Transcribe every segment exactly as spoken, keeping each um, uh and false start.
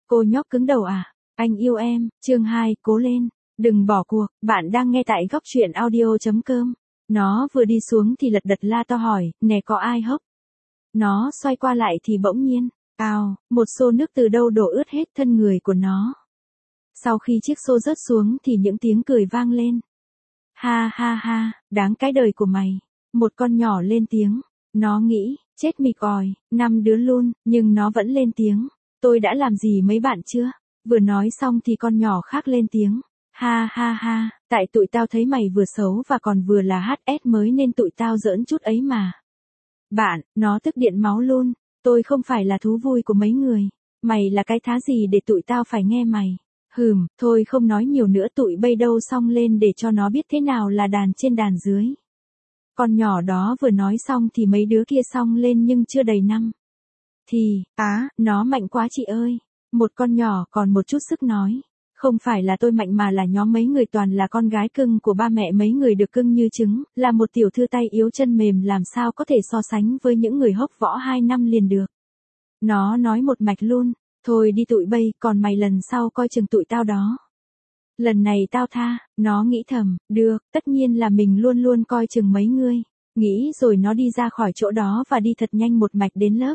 Cô nhóc cứng đầu à? Anh yêu em, chương hai, cố lên. Đừng bỏ cuộc, bạn đang nghe tại góc truyện audio chấm com. Nó vừa đi xuống thì lật đật la to hỏi, nè có ai hốc? Nó xoay qua lại thì bỗng nhiên, ào, một xô nước từ đâu đổ ướt hết thân người của nó. Sau khi chiếc xô rớt xuống thì những tiếng cười vang lên. Ha ha ha, đáng cái đời của mày. Một con nhỏ lên tiếng. Nó nghĩ, chết mịt òi, năm đứa luôn, nhưng nó vẫn lên tiếng. Tôi đã làm gì mấy bạn chưa? Vừa nói xong thì con nhỏ khác lên tiếng. Ha ha ha, tại tụi tao thấy mày vừa xấu và còn vừa là hát ét mới nên tụi tao giỡn chút ấy mà. Bạn, nó tức điện máu luôn. Tôi không phải là thú vui của mấy người. Mày là cái thá gì để tụi tao phải nghe mày? Hừm, thôi không nói nhiều nữa, tụi bây đâu xong lên để cho nó biết thế nào là đàn trên đàn dưới. Con nhỏ đó vừa nói xong thì mấy đứa kia xong lên nhưng chưa đầy năm. Thì, á, nó mạnh quá chị ơi. Một con nhỏ còn một chút sức nói. Không phải là tôi mạnh mà là nhóm mấy người toàn là con gái cưng của ba mẹ mấy người được cưng như trứng, là một tiểu thư tay yếu chân mềm làm sao có thể so sánh với những người hốc võ hai năm liền được. Nó nói một mạch luôn, thôi đi tụi bây, còn mày lần sau coi chừng tụi tao đó. Lần này tao tha, nó nghĩ thầm, được, tất nhiên là mình luôn luôn coi chừng mấy ngươi. Nghĩ rồi nó đi ra khỏi chỗ đó và đi thật nhanh một mạch đến lớp.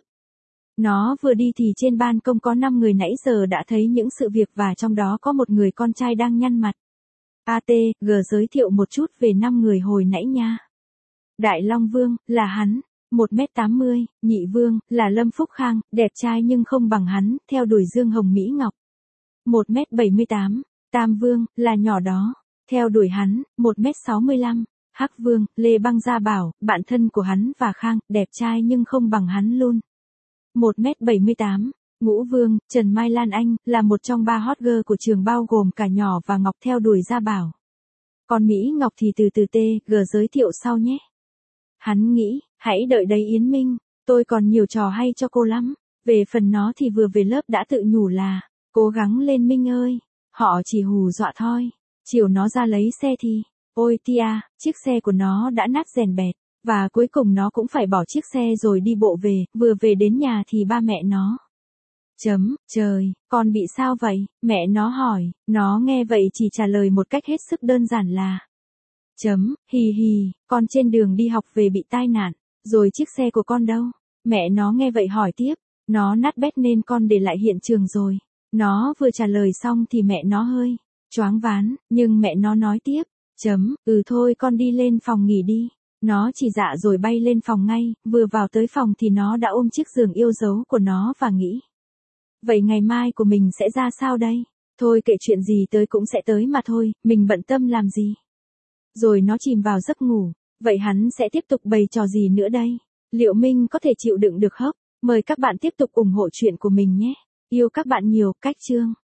Nó vừa đi thì trên ban công có năm người nãy giờ đã thấy những sự việc và trong đó có một người con trai đang nhăn mặt. a tê giê giới thiệu một chút về năm người hồi nãy nha. Đại Long Vương, là hắn, một mét tám mươi, Nhị Vương, là Lâm Phúc Khang, đẹp trai nhưng không bằng hắn, theo đuổi Dương Hồng Mỹ Ngọc. một mét bảy mươi tám, Tam Vương, là nhỏ đó, theo đuổi hắn, một mét sáu mươi lăm. Hắc Vương, Lê Băng Gia Bảo, bạn thân của hắn và Khang, đẹp trai nhưng không bằng hắn luôn. một mét bảy mươi tám. Ngũ Vương, Trần Mai Lan Anh, là một trong ba hot girl của trường bao gồm cả nhỏ và Ngọc theo đuổi Gia Bảo. Còn Mỹ Ngọc thì từ từ tê, gờ giới thiệu sau nhé. Hắn nghĩ, hãy đợi đấy Yến Minh, tôi còn nhiều trò hay cho cô lắm. Về phần nó thì vừa về lớp đã tự nhủ là, cố gắng lên Minh ơi, họ chỉ hù dọa thôi. Chiều nó ra lấy xe thì, ôi tia, chiếc xe của nó đã nát rèn bẹt. Và cuối cùng nó cũng phải bỏ chiếc xe rồi đi bộ về, vừa về đến nhà thì ba mẹ nó. Chấm, trời, con bị sao vậy? Mẹ nó hỏi, nó nghe vậy chỉ trả lời một cách hết sức đơn giản là. Chấm, hì hì, con trên đường đi học về bị tai nạn, rồi chiếc xe của con đâu? Mẹ nó nghe vậy hỏi tiếp, nó nát bét nên con để lại hiện trường rồi. Nó vừa trả lời xong thì mẹ nó hơi choáng váng, nhưng mẹ nó nói tiếp, chấm, ừ thôi con đi lên phòng nghỉ đi. Nó chỉ dạ rồi bay lên phòng ngay, vừa vào tới phòng thì nó đã ôm chiếc giường yêu dấu của nó và nghĩ. Vậy ngày mai của mình sẽ ra sao đây? Thôi kệ chuyện gì tới cũng sẽ tới mà thôi, mình bận tâm làm gì? Rồi nó chìm vào giấc ngủ, vậy hắn sẽ tiếp tục bày trò gì nữa đây? Liệu Minh có thể chịu đựng được hốc? Mời các bạn tiếp tục ủng hộ chuyện của mình nhé. Yêu các bạn nhiều, cách chương.